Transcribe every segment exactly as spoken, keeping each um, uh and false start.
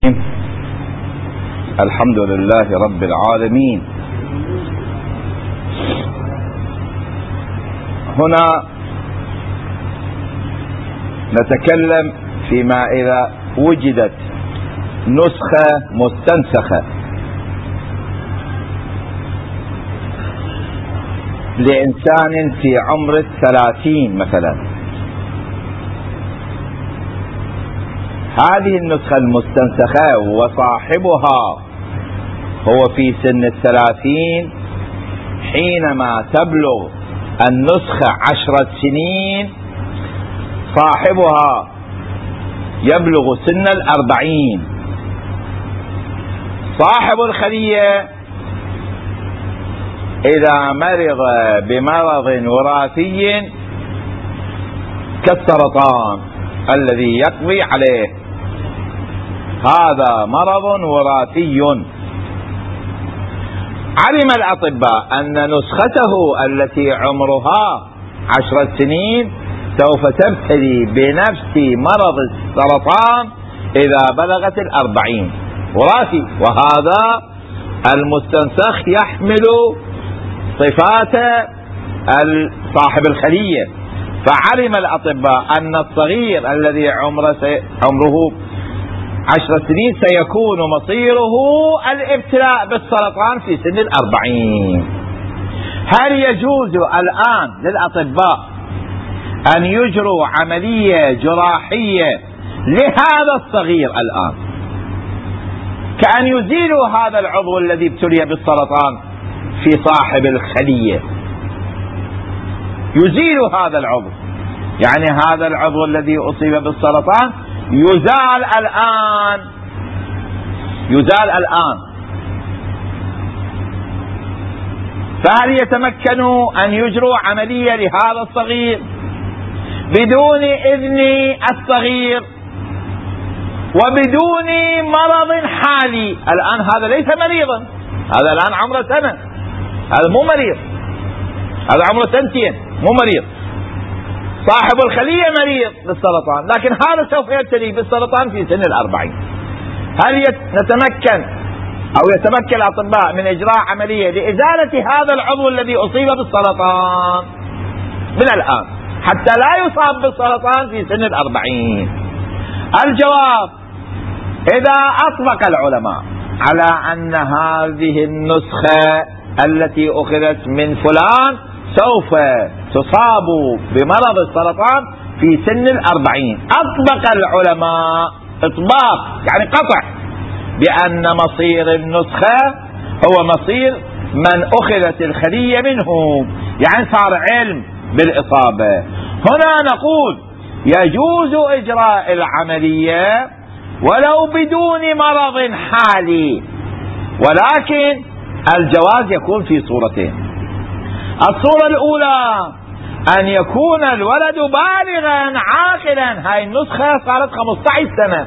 الحمد لله رب العالمين. هنا نتكلم فيما إذا وجدت نسخة مستنسخة لإنسان في عمر الثلاثين مثلا. هذه النسخة المستنسخة وصاحبها هو في سن الثلاثين، حينما تبلغ النسخة عشرة سنين صاحبها يبلغ سن الأربعين. صاحب الخلية إذا مرض بمرض وراثي كالسرطان الذي يقضي عليه، هذا مرض وراثي، علم الأطباء أن نسخته التي عمرها عشرة سنين سوف تبتلي بنفس مرض السرطان إذا بلغت الأربعين، وراثي، وهذا المستنسخ يحمل صفات صاحب الخلية. فعلم الأطباء أن الصغير الذي عمره, عمره عشر سنين سيكون مصيره الابتلاء بالسرطان في سن الأربعين. هل يجوز الآن للأطباء أن يجروا عملية جراحية لهذا الصغير الآن، كأن يزيلوا هذا العضو الذي ابتلي بالسرطان في صاحب الخلية، يزيل هذا العضو، يعني هذا العضو الذي أصيب بالسرطان يزال الآن، يزال الآن. فهل يتمكنوا أن يجروا عملية لهذا الصغير بدون إذن الصغير وبدون مرض حالي؟ الآن هذا ليس مريضا، هذا الآن عمره سنة، هذا مو مريض، هذا عمره سنتين مو مريض. صاحب الخلية مريض بالسرطان، لكن هذا سوف يبتلي بالسرطان في سن الأربعين. هل نتمكن أو يتمكن الأطباء من إجراء عملية لإزالة هذا العضو الذي أصيب بالسرطان من الآن حتى لا يصاب بالسرطان في سن الأربعين؟ الجواب: إذا أطلق العلماء على أن هذه النسخة التي أخذت من فلان سوف تصاب بمرض السرطان في سن الأربعين، أطبق العلماء إطباق يعني قطع بأن مصير النسخة هو مصير من أخذت الخلية منه، يعني صار علم بالإصابة. هنا نقول يجوز إجراء العملية ولو بدون مرض حالي، ولكن الجواز يكون في صورتين. الصورة الأولى أن يكون الولد بالغا عاقلا، هاي النسخة صارت خمسة عشر سنة،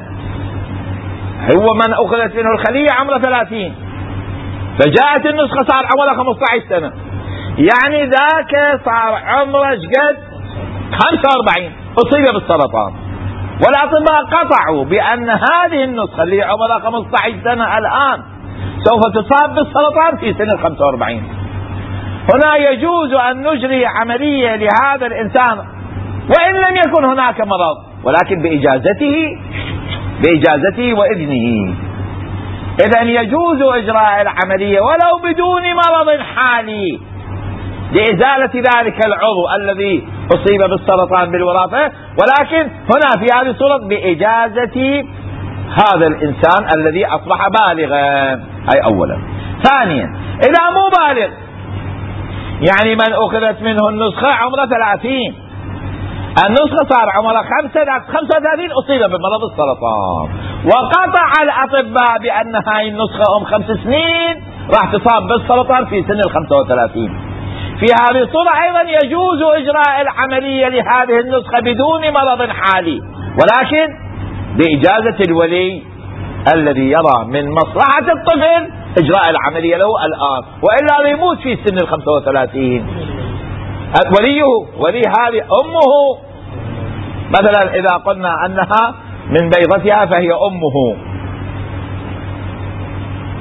هو من أخذت منه الخلية عمره ثلاثين، فجاءت النسخة صار عمره خمسة عشر سنة، يعني ذاك صار عمره قد خمسة وأربعين أصيب بالسرطان. والأطباء قطعوا بأن هذه النسخة اللي عمرها خمسة عشر سنة الآن سوف تصاب بالسرطان في سن الخمسة وأربعين. هنا يجوز أن نجري عملية لهذا الإنسان وإن لم يكن هناك مرض، ولكن بإجازته بإجازته وإذنه. إذن يجوز إجراء العملية ولو بدون مرض حالي لإزالة ذلك العضو الذي أصيب بالسرطان بالوراثة، ولكن هنا في هذه الصورة بإجازة هذا الإنسان الذي أصبح بالغا، هاي أولا. ثانيا، إذا مو بالغ، يعني من أخذت منه النسخة عمره ثلاثين، النسخة صار عمره خمسة خمسة وثلاثين أصيب بمرض السرطان، وقطع الأطباء بأن هاي النسخة أم خمس سنين راح تصاب بالسرطان في سن الخمسة وثلاثين. في هذه الصورة أيضا يجوز إجراء العملية لهذه النسخة بدون مرض حالي، ولكن بإجازة الولي الذي يرى من مصلحة الطفل إجراء العملية له الآن، وإلا يموت في سن الخمسة وثلاثين. وليه ولي هذه أمه مثلا، إذا قلنا أنها من بيضتها فهي أمه،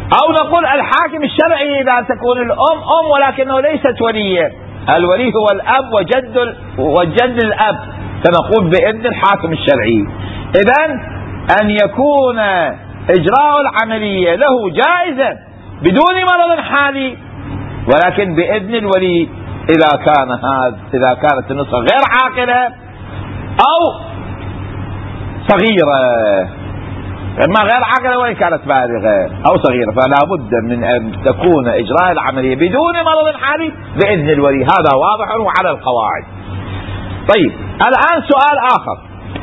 أو نقول الحاكم الشرعي إذا تكون الأم أم ولكنه ليست ولية، الولي هو الأب وجد وجد الأب، فنقول بإذن الحاكم الشرعي. إذن أن يكون إجراء العملية له جائزا بدون مرض حالي، ولكن بإذن الولي إذا كان هذا إذا كانت النسخة غير عاقلة أو صغيرة، ما غير عاقلة وإن كانت بالغة أو صغيرة، فلا بد من أن تكون إجراء العملية بدون مرض حالي بإذن الولي. هذا واضح وعلى القواعد. طيب الآن سؤال آخر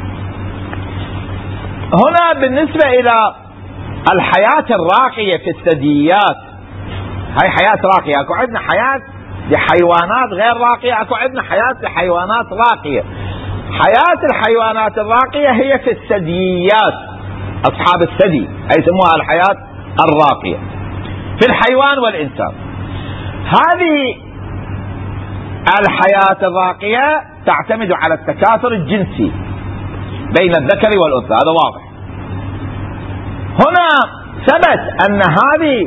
هنا بالنسبة إلى الحياة الراقية في الثدييات. هاي حياة راقية، اكو عندنا حياة لحيوانات غير راقية، اكو عندنا حياة لحيوانات راقية. حياة الحيوانات الراقية هي في الثدييات، أصحاب الثدي أي يسموها الحياة الراقية في الحيوان والإنسان. هذه الحياة الراقية تعتمد على التكاثر الجنسي بين الذكر والأنثى، هذا واضح. هنا ثبت أن هذه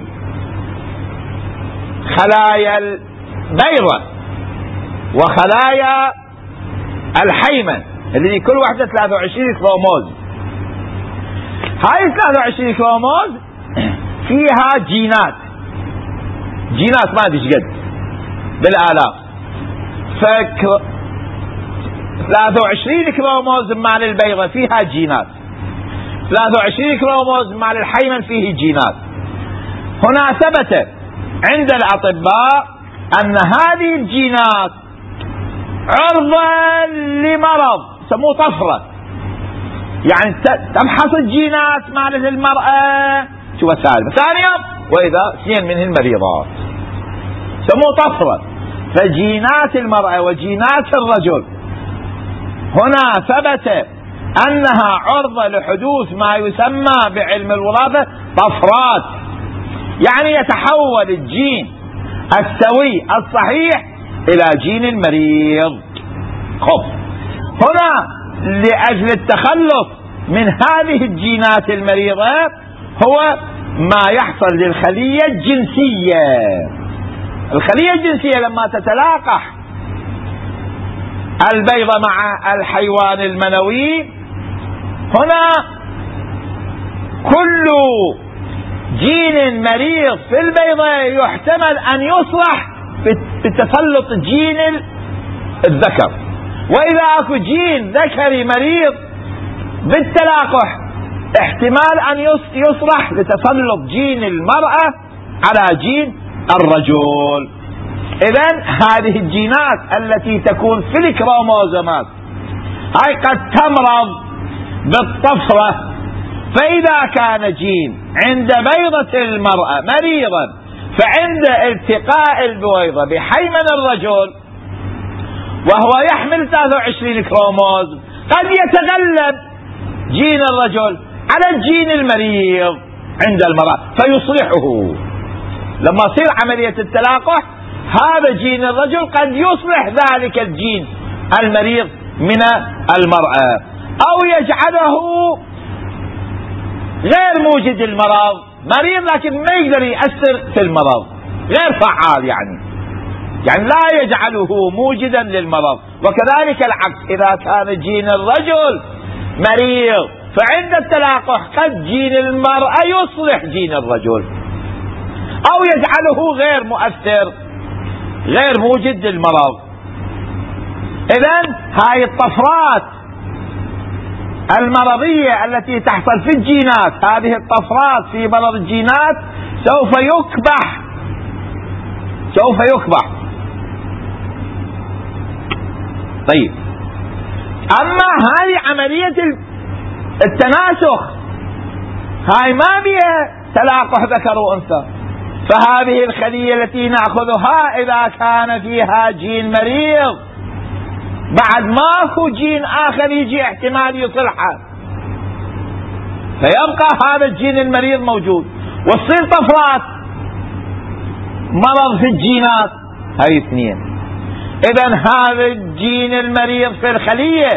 خلايا البيضة وخلايا الحيمن اللي كل واحدة ثلاثة وعشرين كروموز، هاي ثلاثة وعشرين كروموز فيها جينات جينات ما ادري قد بالالاف، فك ثلاثة وعشرين كروموز مال البيضة فيها جينات، ثلاثة وعشرين كروموز مال الحيمن فيه جينات. هنا ثبت عند الأطباء أن هذه الجينات عرضة لمرض سموه طفرة، يعني تمحص الجينات مال المرأة شو سالبة ثانية وإذا اثنين منهن مريضات، سموه طفرة. فجينات المرأة وجينات الرجل هنا ثبت أنها عرضة لحدوث ما يسمى بعلم الوراثة طفرات، يعني يتحول الجين السوي الصحيح إلى جين المريض. خب هنا لأجل التخلص من هذه الجينات المريضة هو ما يحصل للخلية الجنسية. الخلية الجنسية لما تتلاقح البيضة مع الحيوان المنوي، هنا كل جين مريض في البيضة يحتمل أن يصلح بتسلط جين الذكر، وإذا أكو جين ذكري مريض بالتلاقح احتمال أن يصلح لتسلط جين المرأة على جين الرجل. إذن هذه الجينات التي تكون في الكروموزومات هاي قد تمرض بالطفرة، فإذا كان جين عند بيضة المرأة مريضا فعند التقاء البويضة بحيمن الرجل وهو يحمل ثلاثة وعشرين كروموز قد يتغلب جين الرجل على الجين المريض عند المرأة فيصلحه. لما يصير عملية التلاقح هذا جين الرجل قد يصلح ذلك الجين المريض من المرأة، أو يجعله غير موجد المرض، مريض لكن ما يقدر يأثر في المرض، غير فعال يعني يعني لا يجعله موجدا للمرض. وكذلك العكس، إذا كان جين الرجل مريض فعند التلاقح قد جين المرأة يصلح جين الرجل أو يجعله غير مؤثر غير موجد للمرض. إذن هاي الطفرات المرضية التي تحصل في الجينات، هذه الطفرات في مرض الجينات سوف يكبح سوف يكبح طيب أما هذه عملية التناسخ هاي ما بها تلاقح ذكر وأنثى، فهذه الخلية التي نأخذها إذا كان فيها جين مريض بعد ماكو جين آخر يجي احتمال يصلحه، فيبقى هذا الجين المريض موجود وتصير طفرات مرض في الجينات هاي اثنين. إذن هذا الجين المريض في الخلية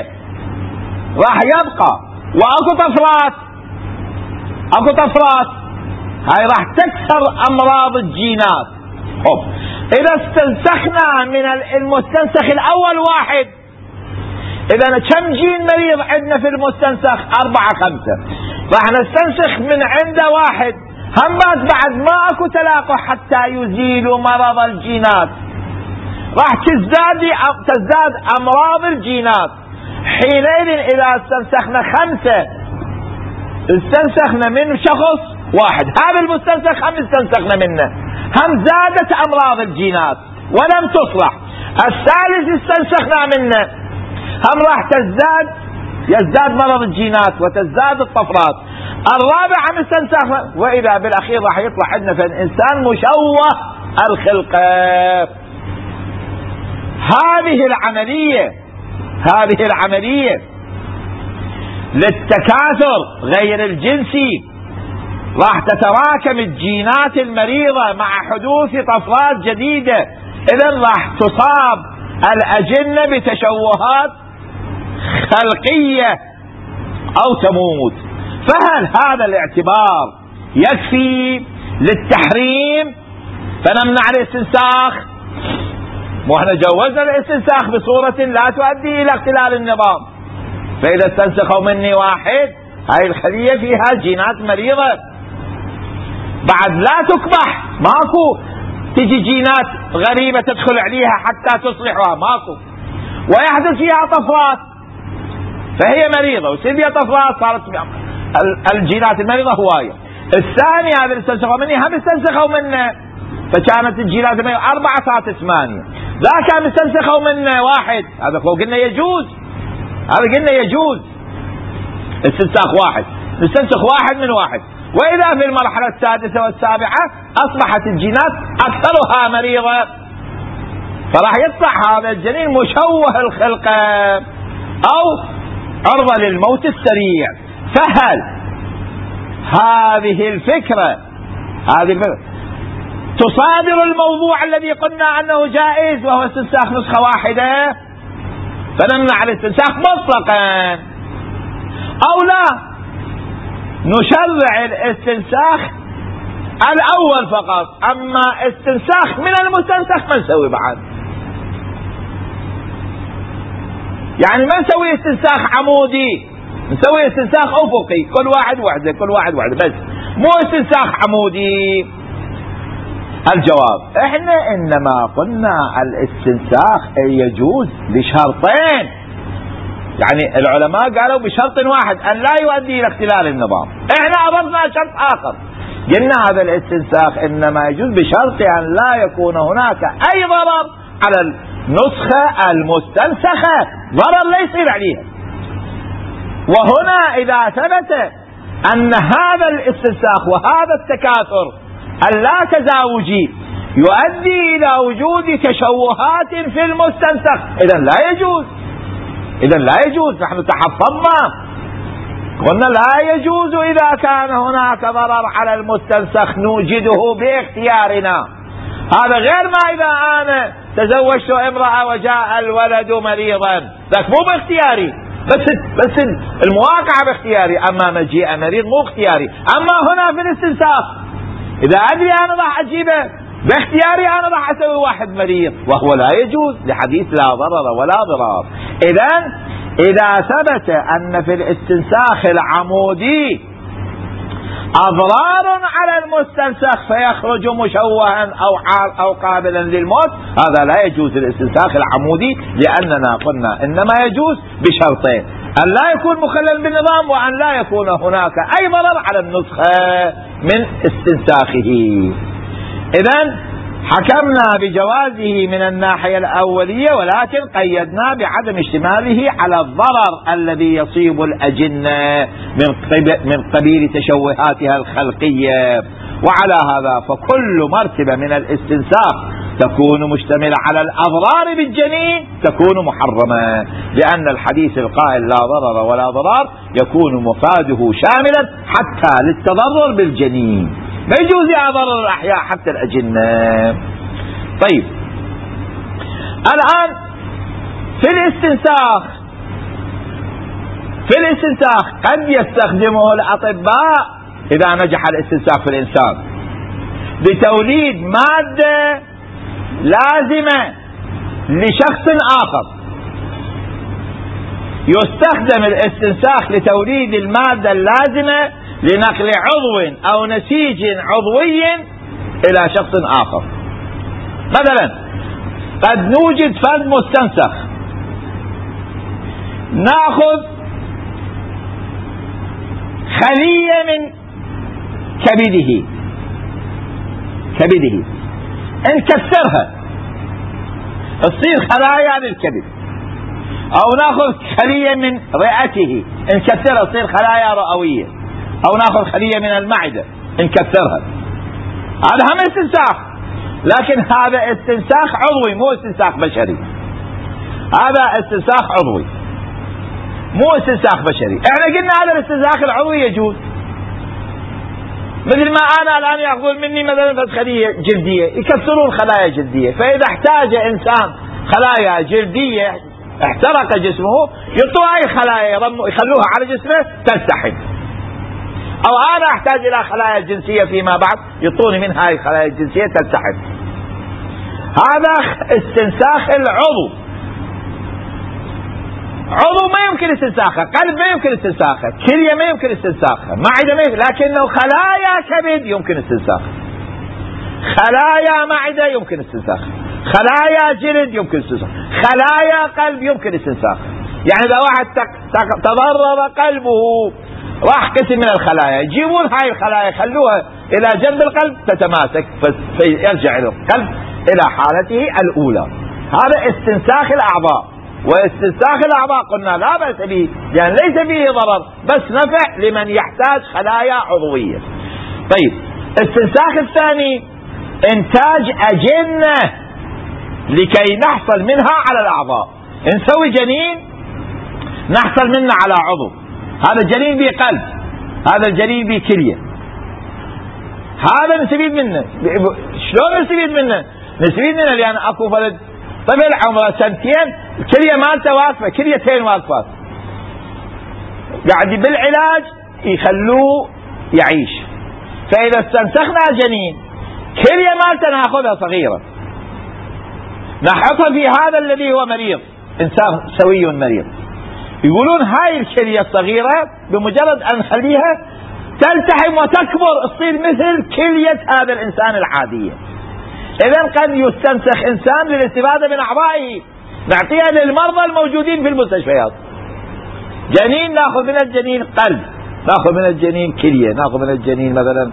راح يبقى، واكو طفرات اكو طفرات هاي راح تكسر أمراض الجينات. طب إذا استنسخنا من المستنسخ الأول واحد، إذا كم جين مريض عندنا في المستنسخ؟ أربعة خمسة. راح نستنسخ من عنده واحد، هم بعد ما أكو تلاقح حتى يزيلوا مرض الجينات، راح تزداد تزداد أمراض الجينات. حينئذ إذا استنسخنا خمسة، استنسخنا من شخص واحد، هذا المستنسخ هم استنسخنا منه، هم زادت أمراض الجينات ولم تصلح. الثالث استنسخنا منه، هم راح تزداد يزداد مرض الجينات وتزداد الطفرات. الرابع هم استنسخنا، وإذا بالأخير راح يطلع عندنا في الإنسان مشوه الخلقة. هذه العملية هذه العملية للتكاثر غير الجنسي راح تتراكم الجينات المريضة مع حدوث طفرات جديدة، إذن راح تصاب الأجنة بتشوهات خلقية أو تموت. فهل هذا الاعتبار يكفي للتحريم فنمنع الاستنساخ؟ واحنا جوزنا الاستنساخ بصورة لا تؤدي الى اختلال النظام. فاذا استنسخوا مني واحد، هاي الخلية فيها جينات مريضة، بعد لا تكبح، ماكو تجي جينات غريبة تدخل عليها حتى تصلحها، ماكو، ويحدث فيها طفرات فهي مريضة ويصير فيها طفرات، صارت الجينات المريضة هواية. الثاني هذا اللي استنسخوا مني هم استنسخوا منه، فكانت الجينات المريضة أربعة صارت ثمانية. ذاك كان استنسخوا منه واحد، هذا قلنا يجوز، هذا قلنا يجوز استنساخ واحد، نستنسخ واحد من واحد. وإذا في المرحلة السادسة والسابعة أصبحت الجينات أكثرها مريضة، فراح يطلع هذا الجنين مشوه الخلقة أو عرضة للموت السريع. فهل هذه الفكرة هذه الفكرة تصادر الموضوع الذي قلنا أنه جائز وهو استنساخ نسخة واحدة فنمنع الاستنساخ مطلقا، أو لا نشرع الاستنساخ الأول فقط، أما استنساخ من المستنسخ ما نسوي بعد؟ يعني ما نسوي استنساخ عمودي، نسوي استنساخ أفقي، كل واحد وحده كل واحد وحده بس، مو استنساخ عمودي. الجواب احنا انما قلنا الاستنساخ يجوز بشرطين، يعني العلماء قالوا بشرط واحد ان لا يؤدي الى اختلال النظام، احنا اضفنا شرط اخر، قلنا هذا الاستنساخ انما يجوز بشرط ان لا يكون هناك اي ضرر على النسخة المستنسخة، ضرر لا يصير عليها. وهنا اذا ثبت ان هذا الاستنساخ وهذا التكاثر اللا تزاوجي يؤدي الى وجود تشوهات في المستنسخ، اذا لا يجوز، اذا لا يجوز. نحن تحفظنا قلنا لا يجوز اذا كان هناك ضرر على المستنسخ نوجده باختيارنا، هذا غير ما اذا انا تزوجت امرأة وجاء الولد مريضا، ذاك مو باختياري، بس بس المواقعة باختياري، اما مجيء مريض مو اختياري. اما هنا في الاستنساخ إذا أدري أنا راح أجيبه باختياري، أنا راح أسوي واحد مريض، وهو لا يجوز لحديث لا ضرر ولا ضرار. إذن إذا ثبت أن في الاستنساخ العمودي أضرار على المستنسخ فيخرج مشوها أو أو قابلا للموت، هذا لا يجوز الاستنساخ العمودي، لأننا قلنا إنما يجوز بشرطين: أن لا يكون مخلل بالنظام، وأن لا يكون هناك أي ضرر على النسخة من استنساخه. إذن حكمنا بجوازه من الناحية الأولية، ولكن قيدنا بعدم اشتماله على الضرر الذي يصيب الأجنة من قبيل تشوهاتها الخلقية. وعلى هذا فكل مرتبة من الاستنساخ تكون مشتملة على الأضرار بالجنين تكون محرمة، لأن الحديث القائل لا ضرر ولا ضرار يكون مفاده شاملا حتى للتضرر بالجنين، ما يجوز أضرر الأحياء حتى الأجنة. طيب الآن في الاستنساخ في الاستنساخ قد يستخدمه الأطباء إذا نجح الاستنساخ في الإنسان بتوليد مادة لازمة لشخص آخر، يستخدم الاستنساخ لتوليد المادة اللازمة لنقل عضو أو نسيج عضوي إلى شخص آخر. مثلا قد نوجد فرد مستنسخ، نأخذ خلية من كبده كبده نكسرها تصير خلايا للكبد، أو نأخذ خلية من رئته نكسرها تصير خلايا رئوية، أو نأخذ خلية من المعدة نكسرها. هذا هم استنساخ، لكن هذا استنساخ عضوي مو استنساخ بشري. هذا استنساخ عضوي مو استنساخ بشري. احنا قلنا هذا الاستنساخ العضوي يجوز، مثل ما انا الان ياخذون مني مثلا خلية جلدية يكسرون خلايا جلدية، فاذا احتاج انسان خلايا جلدية احترق جسمه يعطوه هاي الخلايا يخلوها على جسمه تلتحم، او انا احتاج الى خلايا جنسية فيما بعد يعطوني من هاي الخلايا الجنسية تلتحم. هذا استنساخ العضو. عضو ما يمكن استنساخه، قلب ما يمكن استنساخه، كلية ما يمكن استنساخه، معدة ما يمكن، لكنه خلايا كبد يمكن استنساخه، خلايا معدة يمكن استنساخه، خلايا جلد يمكن استنساخه، خلايا قلب يمكن استنساخه. يعني إذا واحد تضرر قلبه راح قسم من الخلايا، يجيبون هاي الخلايا يخلوها إلى جنب القلب تتماسك فيرجع القلب إلى حالته الأولى. هذا استنساخ الأعضاء. واستنساخ الأعضاء قلنا لا بأس به، يعني ليس فيه ضرر بس نفع لمن يحتاج خلايا عضوية. طيب الاستنساخ الثاني إنتاج أجنة لكي نحصل منها على الأعضاء. نسوي جنين نحصل منه على عضو، هذا الجنين به قلب، هذا الجنين به كلية، هذا نستفيد منه. شلون نستفيد منه؟ نستفيد منه لأن أكو ولد طفل عمره سنتين الكلية مالته واقفة، كليتين واقفات، قاعد بالعلاج يخلوه يعيش. فإذا استنسخنا جنين كلية مالته ناخذها صغيرة نحطها في هذا الذي هو مريض، إنسان سوي مريض، يقولون هاي الكلية الصغيرة بمجرد أن نخليها تلتحم وتكبر تصير مثل كلية هذا الإنسان العادية. إذن قد يستنسخ إنسان للاستفادة من أعضائه، نعطيها للمرضى الموجودين في المستشفيات. جنين ناخذ من الجنين قلب، ناخذ من الجنين كلية، ناخذ من الجنين مثلا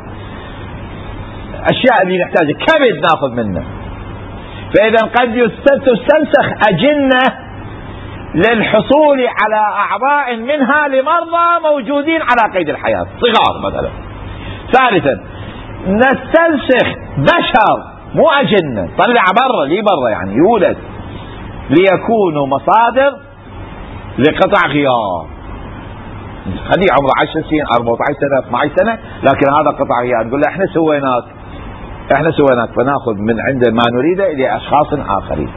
أشياء اللي نحتاجها، كبد ناخذ منه. فإذا قد تستنسخ أجنة للحصول على أعضاء منها لمرضى موجودين على قيد الحياة صغار مثلا. ثالثا نستنسخ بشر مو أجنة، طلع برا لي برا يعني يولد ليكونوا مصادر لقطع غيار. خليه عمره عشر سنين أربعة عشر سنة اثني عشر سنة لكن هذا قطع غيار، نقول له احنا سويناك احنا سويناك فناخذ من عند ما نريده الى اشخاص اخرين.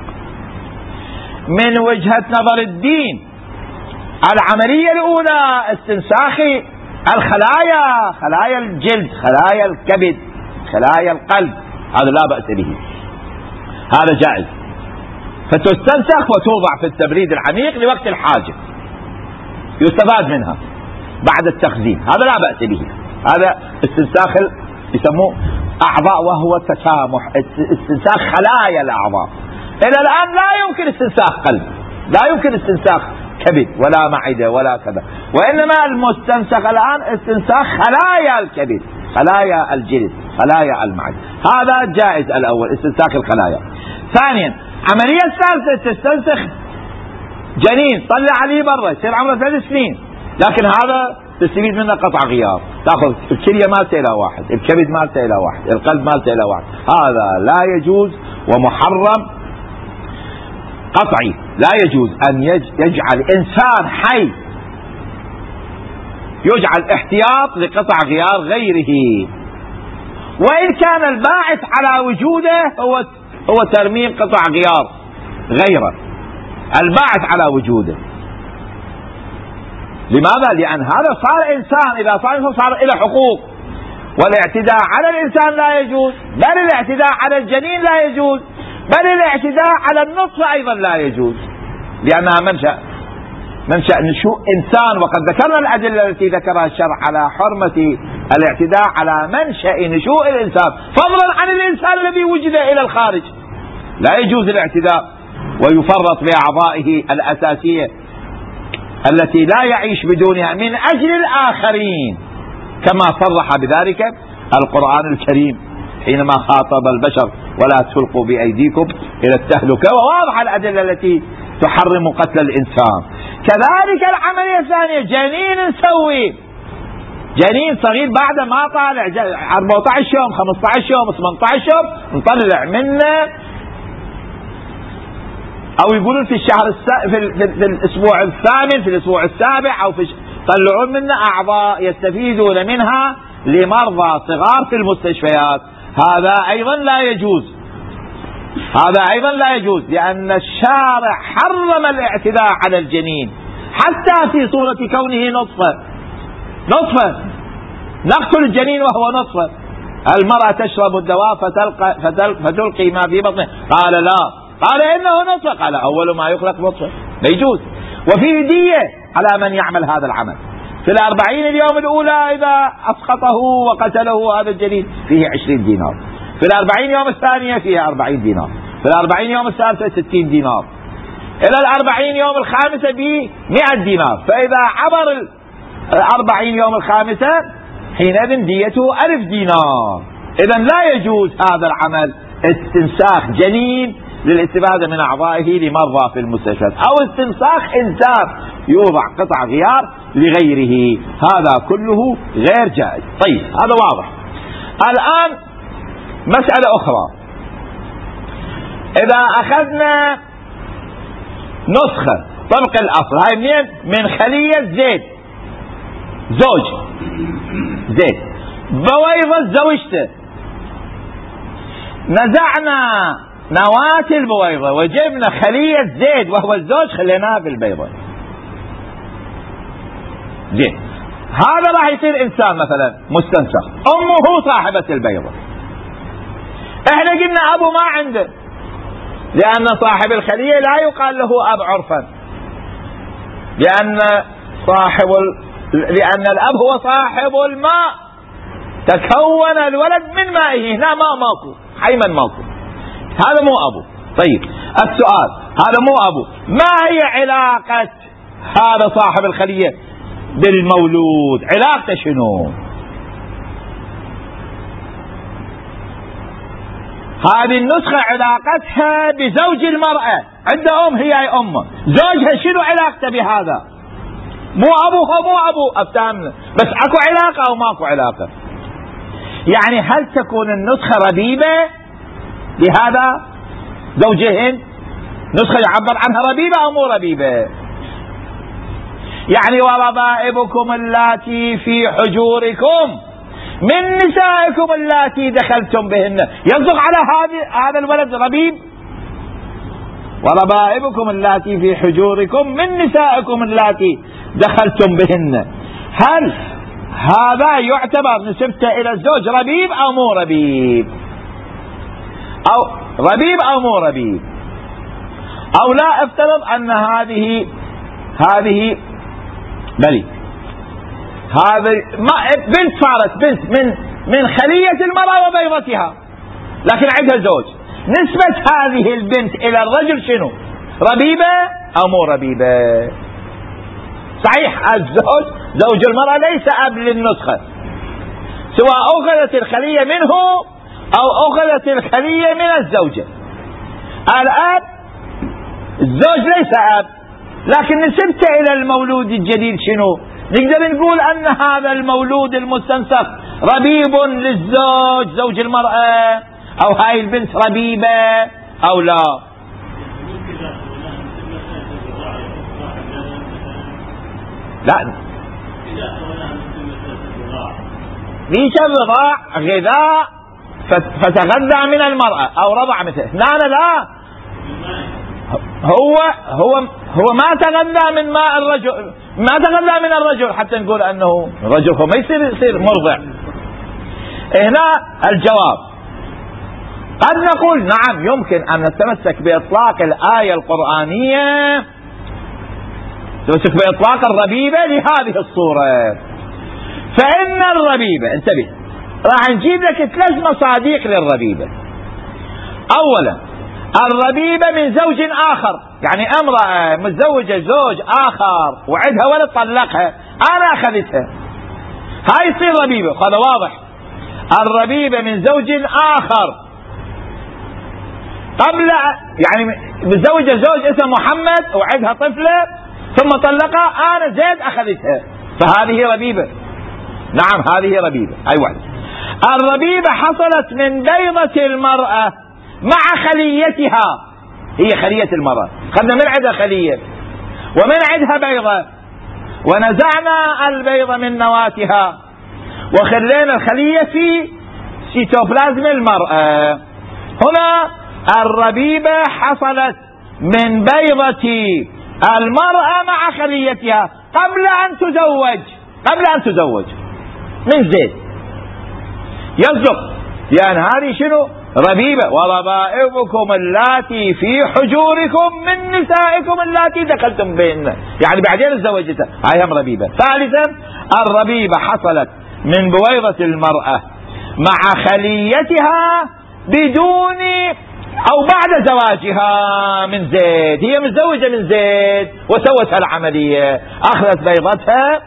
من وجهة نظر الدين العملية الاولى استنساخ الخلايا، خلايا الجلد، خلايا الكبد، خلايا القلب، هذا لا بأس به، هذا جائز، فتستنسخ وتوضع في التبريد العميق لوقت الحاجة يستفاد منها بعد التخزين، هذا لا بأس به. هذا استنساخ يسموه أعضاء وهو تسامح، استنساخ خلايا الأعضاء. إلى الآن لا يمكن استنساخ قلب، لا يمكن استنساخ كبد ولا معدة ولا كذا، وإنما المستنسخ الآن استنساخ خلايا الكبد، خلايا الجلد، خلايا المعدة، هذا جائز الأول استنساخ الخلايا. ثانيا عملية ثالثة تستنسخ جنين طلع عليه برا يصير عمره ثلاث سنين، لكن هذا تستفيد منه قطع غيار، تاخذ الكلية مالته الى واحد، الكبد مالته الى واحد، القلب مالته الى واحد، هذا لا يجوز ومحرم قطعي. لا يجوز ان يجعل انسان حي يجعل احتياط لقطع غيار غيره، وان كان الباعث على وجوده هو هو ترميم قطع غيار غيره، الباعث على وجوده. لماذا؟ لأن هذا صار إنسان، إذا صار إنسان صار له حقوق، والاعتداء على الإنسان لا يجوز، بل الاعتداء على الجنين لا يجوز، بل الاعتداء على النطفة أيضا لا يجوز، لأنها منشأ منشأ نشوء إنسان. وقد ذكرنا الأدلة التي ذكرها الشرع على حرمة الاعتداء على منشأ نشوء الإنسان، فضلا عن الإنسان الذي وجد إلى الخارج. لا يجوز الاعتداء ويفرط بأعضائه الأساسية التي لا يعيش بدونها من أجل الآخرين، كما صرح بذلك القرآن الكريم حينما خاطب البشر: ولا تلقوا بأيديكم إلى التهلكة. وواضح الأدلة التي تحرم قتل الإنسان. كذلك العملية الثانية، جنين سوي، جنين صغير بعد ما طالع أربعة عشر يوم خمسة عشر يوم ثمانية عشر يوم نطلع منه، أو يقولون في الشهر الس... في, ال... في, ال... في الأسبوع الثامن في الأسبوع السابع أو في يطلعون منه أعضاء يستفيدون منها لمرضى صغار في المستشفيات. هذا أيضا لا يجوز، هذا أيضا لا يجوز، لأن الشارع حرم الاعتداء على الجنين حتى في صورة كونه نطفة. نطفة نقتل الجنين وهو نطفة. المرأة تشرب الدواء فتلقى فتل... فتلقي ما في بطنه، قال لا، قال إنه نطفة، قال أول ما يخلق نطفة، لا يجوز. وفيه دية على من يعمل هذا العمل. في الأربعين اليوم الأولى إذا أسقطه وقتله هذا الجنين فيه عشرين دينار، في الأربعين يوم الثانية فيها أربعين دينار، في الأربعين يوم الثالثة ستين دينار، إلى الأربعين يوم الخامسة بمئة دينار. فإذا عبر الأربعين يوم الخامسة حينئذ ديته ألف دينار. إذا لا يجوز هذا العمل، استنساخ جنين للاستفادة من أعضائه لمرضى في المستشفى، أو استنساخ إنسان يوضع قطع غيار لغيره، هذا كله غير جائز. طيب هذا واضح. الآن مسألة أخرى، إذا أخذنا نسخة طبق الأصل، هاي منين؟ من خلية زيد، زوج زيد بويضة زوجته، نزعنا نواة البويضة وجبنا خلية زيد وهو الزوج خليناها في البيضة. زين، هذا راح يصير إنسان مثلا مستنسخ، أمه صاحبة البيضة. احنا قلنا أبو ما عنده، لأن صاحب الخلية لا يقال له أب عرفا، لأن صاحب ال... لأن الأب هو صاحب الماء، تكون الولد من مائه، هنا ما ماكو، حيما ماكو، هذا مو أبو. طيب السؤال، هذا مو أبو، ما هي علاقة هذا صاحب الخلية بالمولود؟ علاقته شنو؟ هذه النسخة علاقتها بزوج المرأة، عنده أم هي أمه، زوجها شنو علاقته بهذا؟ مو أبوها مو أبو أفتهمنا، بس أكو علاقة أو ماكو علاقة؟ يعني هل تكون النسخة ربيبة لهذا زوجهن؟ نسخة يعبر عنها ربيبة أو مو ربيبة؟ يعني وربائبكم اللاتي في حجوركم من نسائكم اللاتي دخلتم بهن، يصدق على هذا هذا الولد ربيب؟ وربائبكم اللاتي في حجوركم من نسائكم اللاتي دخلتم بهن، هل هذا يعتبر نسبته إلى الزوج ربيب أو مو ربيب؟ أو ربيب أو مو ربيب؟ أو لا افترض أن هذه هذه بلي هذا بنت صارت بنت من من خلية المرأة وبيضتها، لكن عندها زوج، نسبة هذه البنت إلى الرجل شنو؟ ربيبة أو مو ربيبة؟ صحيح الزوج زوج المرأة ليس أب للنسخة، سواء أخذت الخلية منه أو أخذت الخلية من الزوجة. الأب الزوج ليس أب، لكن نسبته إلى المولود الجديد شنو؟ نقدر نقول أن هذا المولود المستنسخ ربيب للزوج زوج المرأة، أو هاي البنت ربيبة أو لا؟ لا، ليش الرضاع غذاء فتغذى من المرأة أو رضع مثل لا لا هو هو هو ما تغذى من ماء الرجل، ما تغذى من الرجل حتى نقول أنه الرجل هو ما يصير يصير مرضع. هنا الجواب قد نقول نعم يمكن أن نتمسك بإطلاق الآية القرآنية، نتمسك بإطلاق الربيبة لهذه الصورة. فإن الربيبة، انتبه، راح نجيب لك ثلاث مصادق للربيبة. أولا الربيبة من زوج آخر، يعني امرأة متزوجة زوج آخر وعندها ولد طلقها، أنا أخذتها، هاي تصير ربيبة. هذا واضح. الربيبة من زوج آخر قبل، يعني متزوجة زوج اسمه محمد وعندها طفلة ثم طلقها، أنا زيد أخذتها، فهذه ربيبة. نعم هذه ربيبة. أي واحد. الربيبة حصلت من بيضة المرأة مع خليتها، هي خلية المرأة، خذنا من عندها خلية ومن عندها بيضة ونزعنا البيضة من نواتها وخلينا الخلية في سيتوبلازم المرأة. هنا الربيبة حصلت من بيضة المرأة مع خليتها قبل أن تزوج، قبل أن تزوج من زيد. يصدق، لأن هذه شنو؟ ربيبة. وربائبكم اللاتي في حجوركم من نسائكم اللاتي دخلتم بهن، يعني بعدين تزوجتها، هاي هم ربيبة. ثالثا الربيبة حصلت من بويضة المرأة مع خليتها بدون أو بعد زواجها من زيد، هي متزوجة من زيد وسوت العملية، أخذت بيضتها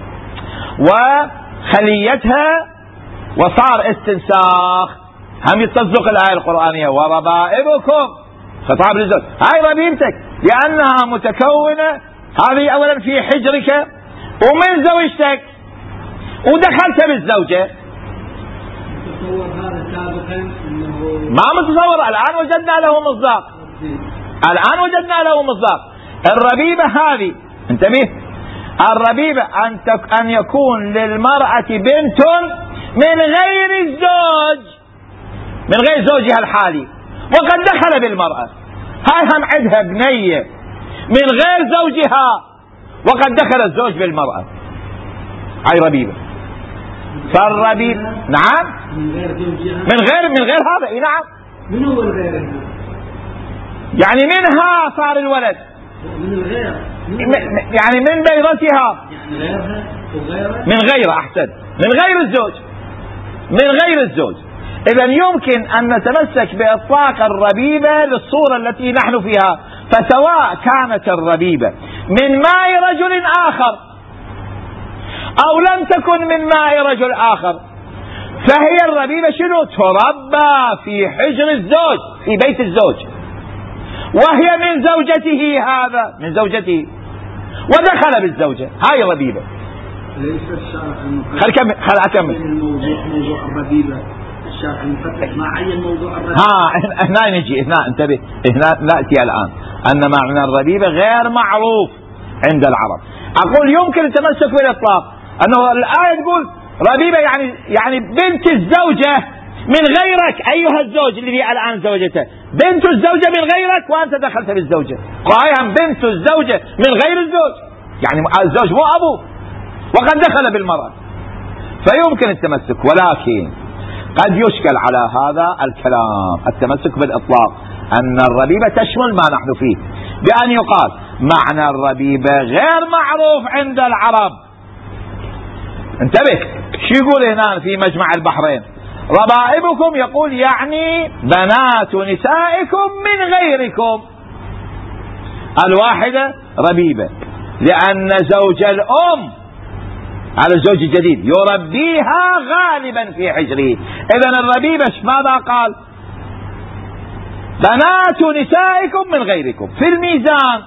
وخليتها وصار استنساخ. هم يتصدق الآية القرآنية وربائبكم، خطاب للزوج، هاي ربيبتك لأنها متكونة، هذه أولا في حجرك ومن زوجتك ودخلت بالزوجة. متصور هذا سابقا انه ما متصور، الآن وجدنا له مصداق، الآن وجدنا له مصداق. الربيبة هذه، انتبه، الربيبة أن, تك أن يكون للمرأة بنت من غير الزوج، من غير زوجها الحالي وقد دخل بالمرأة، هاي هم عندها بنية من غير زوجها وقد دخل الزوج بالمرأة، هاي ربيبة. فالربيب نعم من غير زوجها، من غير من غير هذا. اي نعم. من هو الغير؟ يعني منها صار الولد، من الغير، يعني من بيضتها، يعني غيرها وغيرها، من غير أحسن، من غير الزوج، من غير الزوج. إذا يمكن أن نتمسك بإطلاق الربيبة للصورة التي نحن فيها. فسواء كانت الربيبة من ماء رجل آخر أو لم تكن من ماء رجل آخر، فهي الربيبة شنو؟ تربى في حجر الزوج، في بيت الزوج، وهي من زوجته، هذا من زوجته ودخل بالزوجة، هاي ربيبة. ليس الشرع المفتح. خل كمل، خل أكمل. الموضوع موضوع الربيبة، الشرع المفتح ما عين موضوع الربيبة. ها هنا نجي، هنا انتبه، هنا نأتي الآن أن معنى الربيبة غير معروف عند العرب. أقول يمكن التمسك بالإطلاق، أنه الآية تقول ربيبة يعني يعني بنت الزوجة من غيرك أيها الزوج الذي الآن زوجته، بنت الزوجة من غيرك وأنت دخلت بالزوجة، قايم بنت الزوجة من غير الزوج، يعني الزوج مو أبوه وقد دخل بالمرأة، فيمكن التمسك. ولكن قد يشكل على هذا الكلام التمسك بالإطلاق أن الربيبة تشمل ما نحن فيه، بأن يقال معنى الربيبة غير معروف عند العرب. انتبه شو يقول هنا في مجمع البحرين؟ ربائبكم يقول يعني بنات نسائكم من غيركم. الواحدة ربيبة لأن زوج الأم على الزوج الجديد يربيها غالبا في حجره. إذن الربيبة ماذا قال؟ بنات نسائكم من غيركم. في الميزان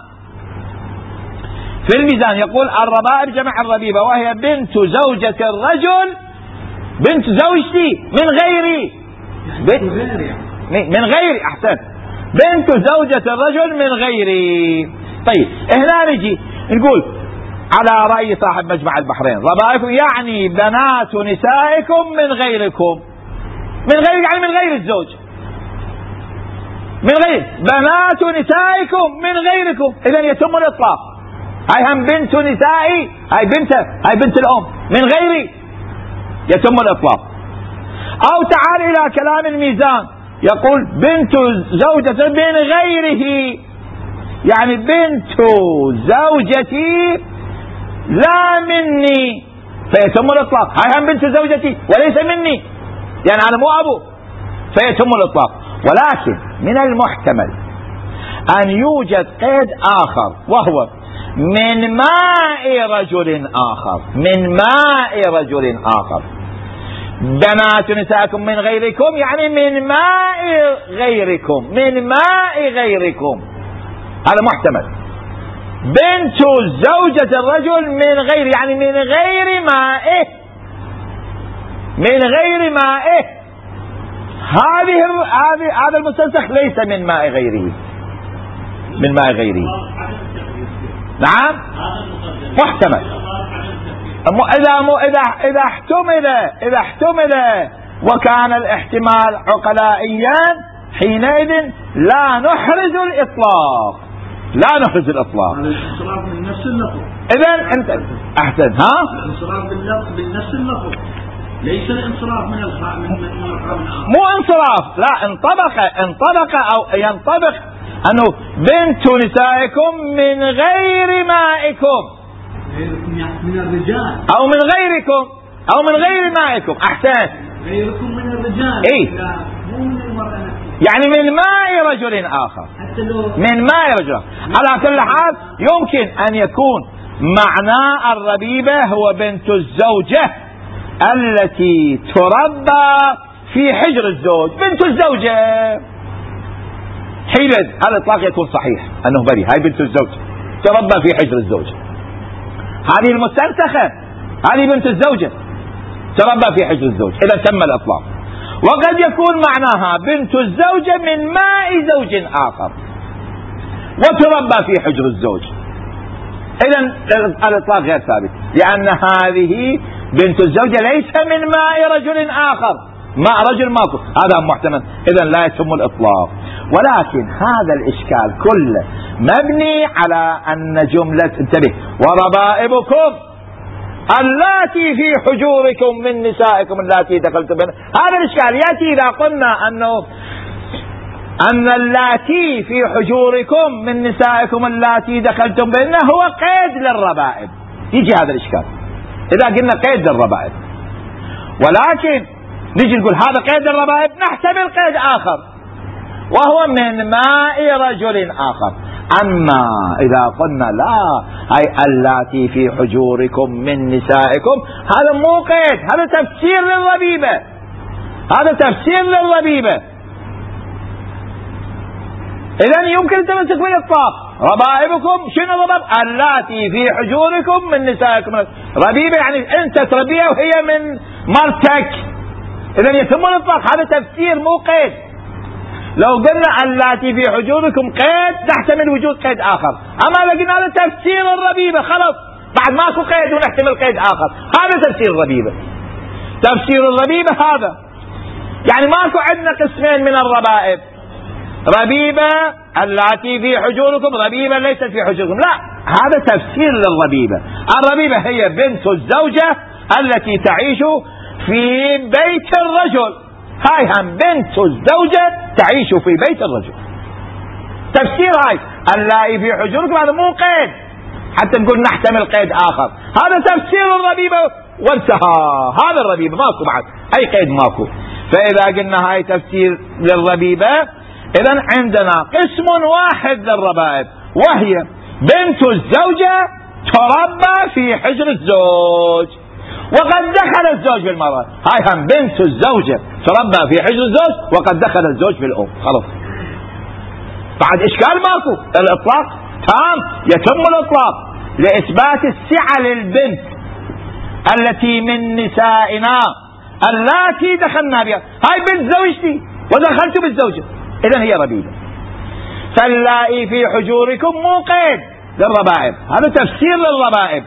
في الميزان يقول الربائب جمع الربيبة وهي بنت زوجة الرجل، بنت زوجتي من غيري، بنت من غيري أحسن، بنت زوجة الرجل من غيري. طيب هنا نجي نقول على رأي صاحب مجمع البحرين ربائبكم يعني بنات نسائكم من غيركم، من غير يعني من غير الزوج، من غير بنات نسائكم من غيركم. إذن يتم الإطلاق، هاي هم بنت نسائي، هاي بنت هاي بنت الأم من غيري، يتم الإطلاق. أو تعال إلى كلام الميزان، يقول بنت زوجة من غيره، يعني بنت زوجتي لا مني، فيتم الإطلاق. هاي هم بنت زوجتي وليس مني، يعني أنا مو أبو، فيتم الإطلاق. ولكن من المحتمل أن يوجد قيد آخر، وهو من ماء رجل آخر، من ماء رجل آخر. بنات نسائكم من غيركم، يعني من ماء غيركم، من ماء غيركم، هذا محتمل. بنت زوجة الرجل من غير، يعني من غير مائه، من غير مائه. هذه هذه هذا المستنسخ ليس من ماء غيره، من ماء غيره. نعم محتمل. إذا إذا إذا احتمل إذا احتمل وكان الاحتمال عقلائيا، حينئذ لا نحرز الإطلاق، لا نحرز الإطلاق. الانصراف من نفس اللفظ. إذا أنت أحسن. ها؟ الانصراف باللفظ بالنفس اللفظ، ليس الانصراف من الخاء من من مو انصراف، لا، انطبق انطبق أو ينطبق أنه بنت نسائكم من غير مائكم، من الرجال، أو من غيركم، أو من غير مائكم. أحسن. غيركم من الرجال. إيه؟ لا، مو من المرأة، يعني من ماء رجل آخر، من ماء رجل. على كل حال يمكن أن يكون معنى الربيبة هو بنت الزوجة التي تربى في حجر الزوج، بنت الزوجة. حينئذ الإطلاق يكون صحيح أنه بريء، هاي بنت الزوج تربى في حجر الزوج. هذه المستنسخة، هذه بنت الزوجة تربى في حجر الزوج، إذا تم الإطلاق. وقد يكون معناها بنت الزوجة من ماء زوج آخر وتربى في حجر الزوج، إذا الإطلاق غير ثابت، لأن هذه بنت الزوجة ليس من ماء رجل آخر، ماء رجل ماكو، هذا محتمل، إذا لا يتم الإطلاق. ولكن هذا الإشكال كله مبني على أن جملة، انتبه، وربائبكم اللاتي في حجوركم من نسائكم اللاتي دخلتم بهن. هذا الإشكال يأتي إذا قلنا أنه أن اللاتي في حجوركم من نسائكم اللاتي دخلتم بهن هو قيد للربائب، يجي هذا الإشكال إذا قلنا قيد للربائب. ولكن نجي نقول هذا قيد للربائب، نحتمل قيد آخر وهو من ماء رجل آخر. أما إذا قلنا لا، هاي اللاتي في حجوركم من نسائكم، هذا مو قيد، هذا تفسير للربيبة، هذا تفسير للربيبة. إذن يمكن التمسك بالإطلاق. ربائبكم شنو ربائب؟ اللاتي في حجوركم من نسائكم. ربيبة يعني أنت تربيها وهي من مرتك، إذن يتم الإطلاق، هذا تفسير مو قيد. لو قلنا اللاتي في حجوركم قيد، نحتمل وجود قيد آخر. أما لو قلنا هذا تفسير الربيبة، خلاص بعد ماكو قيد ونحتمل قيد آخر، هذا تفسير الربيبة. تفسير الربيبة هذا يعني ماكو عندنا قسمين من الربائب، ربيبة اللاتي في حجوركم، ربيبة ليست في حجوركم، لا، هذا تفسير للربيبة. الربيبة هي بنت الزوجة التي تعيش في بيت الرجل، هاي هم بنت الزوجة تعيش في بيت الرجل. تفسير هاي اللائي في حجوركم هذا مو قيد حتى نقول نحتمل قيد آخر، هذا تفسير الربيبة وانتهى. هذا الربيبة ماكو بعد أي قيد ماكو. فإذا قلنا هاي تفسير للربيبة، إذن عندنا قسم واحد للربائب، وهي بنت الزوجة تربى في حجر الزوج، وقد دخل الزوج بالمرأة، هاي هم بنت الزوجة تربى في حجر الزوج وقد دخل الزوج في الأم، خلاص بعد إشكال ماكو. الإطلاق تام، يتم الإطلاق لإثبات السعة للبنت التي من نسائنا اللاتي دخلنا بها، هاي بنت زوجتي ودخلت بالزوجة، إذن هي ربيبة. فاللائي في حجوركم مو قيد للربائب، هذا تفسير للربائب.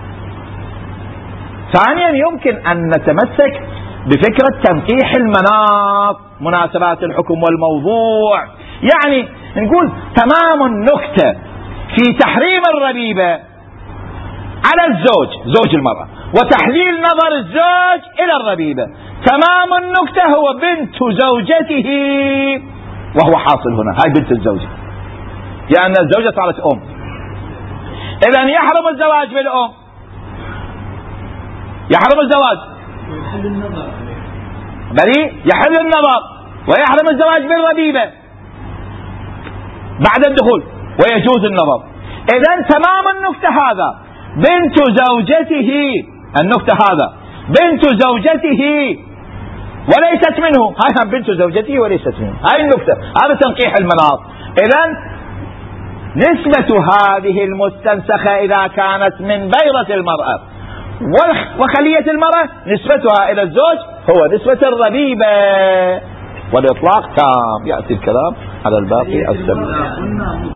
ثانيا يمكن أن نتمسك بفكرة تنقيح المناط، مناسبات الحكم والموضوع، يعني نقول تمام النكتة في تحريم الربيبة على الزوج، زوج المرأة، وتحليل نظر الزوج إلى الربيبة، تمام النكتة هو بنت زوجته، وهو حاصل هنا، هاي بنت الزوجة، لأن يعني الزوجة صارت أم. إذن يحرم الزواج بالأم، يحرم الزواج، ويحل النظر، بل يحل النظر، ويحرم الزواج بالربيبة بعد الدخول، ويجوز النظر. إذن تمام النكتة هذا بنت زوجته، النكتة هذا بنت زوجته وليست منه، هاي بنت زوجته وليست منه، هاي النكتة، هذا تنقيح المناط. إذن نسبة هذه المستنسخة إذا كانت من بيضة المرأة وخلية المرأة نسبتها إلى الزوج هو نسبة الربيبة، والإطلاق تام. يأتي الكلام على الباقي السبيل.